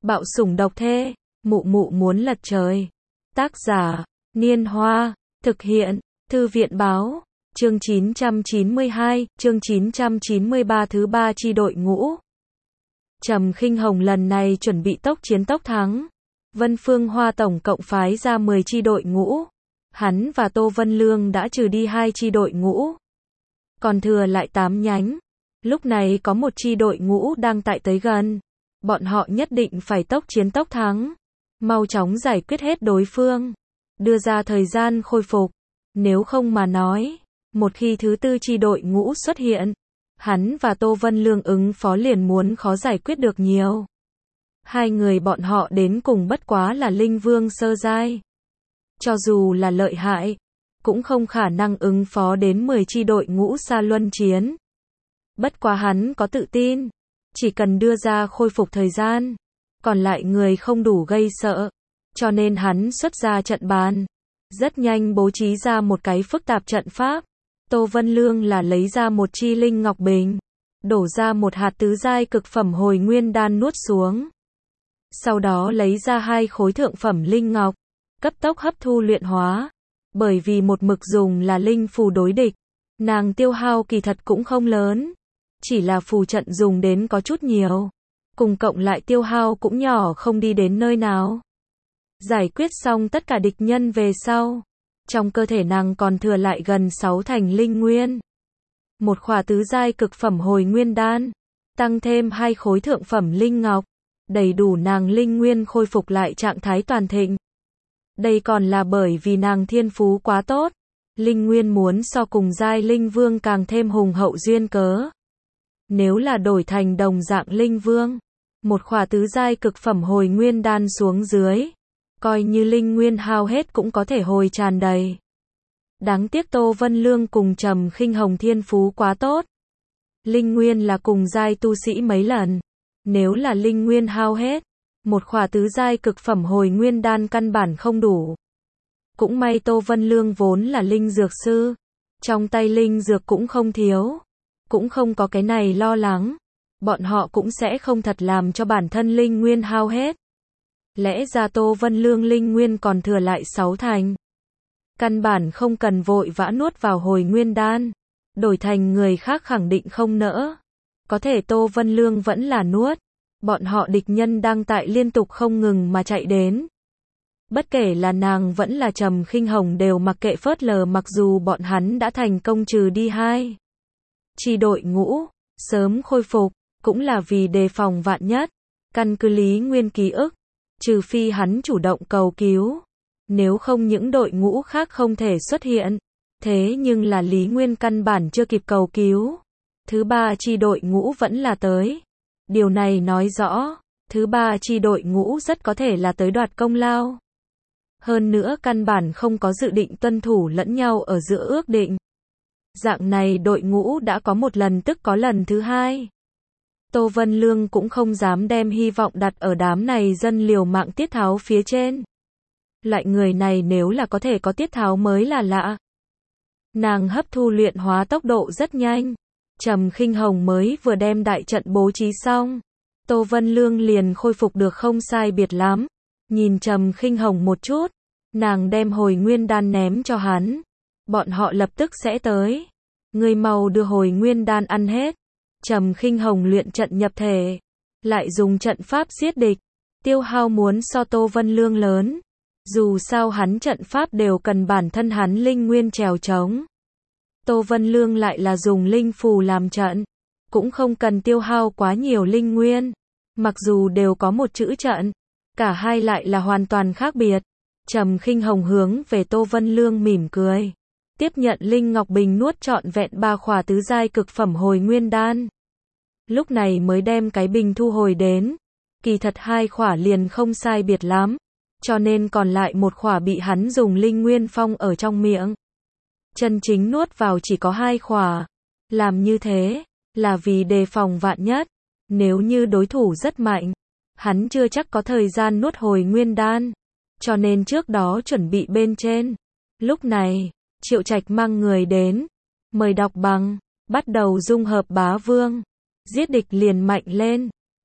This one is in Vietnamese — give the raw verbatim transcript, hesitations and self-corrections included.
Bạo sủng độc thê, mụ mụ muốn lật trời. Tác giả, Niên Hoa, thực hiện, Thư viện báo, chương chín trăm chín mươi hai, chương chín trăm chín mươi ba thứ ba chi đội ngũ. Trầm Khinh Hồng lần này chuẩn bị tốc chiến tốc thắng. Vân Phương Hoa tổng cộng phái ra mười chi đội ngũ. Hắn và Tô Vân Lương đã trừ đi hai chi đội ngũ. Còn thừa lại tám nhánh. Lúc này có một chi đội ngũ đang tại tới gần. Bọn họ nhất định phải tốc chiến tốc thắng. Mau chóng giải quyết hết đối phương. Đưa ra thời gian khôi phục. Nếu không mà nói, một khi thứ tư chi đội ngũ xuất hiện, hắn và Tô Vân Lương ứng phó liền muốn khó giải quyết được nhiều. Hai người bọn họ đến cùng bất quá là linh vương sơ giai. Cho dù là lợi hại, cũng không khả năng ứng phó đến mười chi đội ngũ xa luân chiến. Bất quá hắn có tự tin, chỉ cần đưa ra khôi phục thời gian, còn lại người không đủ gây sợ, cho nên hắn xuất ra trận bàn. Rất nhanh bố trí ra một cái phức tạp trận pháp. Tô Vân Lương là lấy ra một chi linh ngọc bình, đổ ra một hạt tứ giai cực phẩm hồi nguyên đan nuốt xuống. Sau đó lấy ra hai khối thượng phẩm linh ngọc, cấp tốc hấp thu luyện hóa. Bởi vì một mực dùng là linh phù đối địch, nàng tiêu hao kỳ thật cũng không lớn, chỉ là phù trận dùng đến có chút nhiều, cùng cộng lại tiêu hao cũng nhỏ không đi đến nơi nào. Giải quyết xong tất cả địch nhân về sau, trong cơ thể nàng còn thừa lại gần sáu thành linh nguyên. Một khỏa tứ giai cực phẩm hồi nguyên đan, tăng thêm hai khối thượng phẩm linh ngọc, đầy đủ nàng linh nguyên khôi phục lại trạng thái toàn thịnh. Đây còn là bởi vì nàng thiên phú quá tốt, linh nguyên muốn so cùng giai linh vương càng thêm hùng hậu duyên cớ. Nếu là đổi thành đồng dạng linh vương, một khỏa tứ giai cực phẩm hồi nguyên đan xuống dưới, coi như linh nguyên hao hết cũng có thể hồi tràn đầy. Đáng tiếc Tô Vân Lương cùng Trầm Khinh Hồng thiên phú quá tốt. Linh nguyên là cùng giai tu sĩ mấy lần. Nếu là linh nguyên hao hết, một khỏa tứ giai cực phẩm hồi nguyên đan căn bản không đủ. Cũng may Tô Vân Lương vốn là linh dược sư, trong tay linh dược cũng không thiếu, cũng không có cái này lo lắng. Bọn họ cũng sẽ không thật làm cho bản thân linh nguyên hao hết. Lẽ ra Tô Vân Lương linh nguyên còn thừa lại sáu thành. Căn bản không cần vội vã nuốt vào hồi nguyên đan. Đổi thành người khác khẳng định không nỡ. Có thể Tô Vân Lương vẫn là nuốt. Bọn họ địch nhân đang tại liên tục không ngừng mà chạy đến. Bất kể là nàng vẫn là Trầm Khinh Hồng đều mặc kệ phớt lờ, mặc dù bọn hắn đã thành công trừ đi hai chi đội ngũ, sớm khôi phục, cũng là vì đề phòng vạn nhất. Căn cứ Lý Nguyên ký ức, trừ phi hắn chủ động cầu cứu, nếu không những đội ngũ khác không thể xuất hiện. Thế nhưng là Lý Nguyên căn bản chưa kịp cầu cứu, thứ ba chi đội ngũ vẫn là tới. Điều này nói rõ, thứ ba chi đội ngũ rất có thể là tới đoạt công lao. Hơn nữa căn bản không có dự định tuân thủ lẫn nhau ở giữa ước định. Dạng này đội ngũ đã có một lần tức có lần thứ hai. Tô Vân Lương cũng không dám đem hy vọng đặt ở đám này dân liều mạng tiết tháo phía trên. Loại người này nếu là có thể có tiết tháo mới là lạ. Nàng hấp thu luyện hóa tốc độ rất nhanh. Trầm Khinh Hồng mới vừa đem đại trận bố trí xong, Tô Vân Lương liền khôi phục được không sai biệt lắm. Nhìn Trầm Khinh Hồng một chút, nàng đem hồi nguyên đan ném cho hắn. Bọn họ lập tức sẽ tới. Ngươi mau đưa hồi nguyên đan ăn hết. Trầm Khinh Hồng luyện trận nhập thể, lại dùng trận pháp giết địch, tiêu hao muốn so Tô Vân Lương lớn. Dù sao hắn trận pháp đều cần bản thân hắn linh nguyên trèo trống. Tô Vân Lương lại là dùng linh phù làm trận, cũng không cần tiêu hao quá nhiều linh nguyên. Mặc dù đều có một chữ trận, cả hai lại là hoàn toàn khác biệt. Trầm Khinh Hồng hướng về Tô Vân Lương mỉm cười, tiếp nhận linh ngọc bình nuốt trọn vẹn ba khỏa tứ giai cực phẩm hồi nguyên đan. Lúc này mới đem cái bình thu hồi đến. Kỳ thật hai khỏa liền không sai biệt lắm, cho nên còn lại một khỏa bị hắn dùng linh nguyên phong ở trong miệng. Chân chính nuốt vào chỉ có hai khỏa. Làm như thế là vì đề phòng vạn nhất. Nếu như đối thủ rất mạnh, hắn chưa chắc có thời gian nuốt hồi nguyên đan, cho nên trước đó chuẩn bị bên trên. Lúc này, Triệu Trạch mang người đến, mời đọc bằng, bắt đầu dung hợp bá vương, giết địch liền mạnh lên.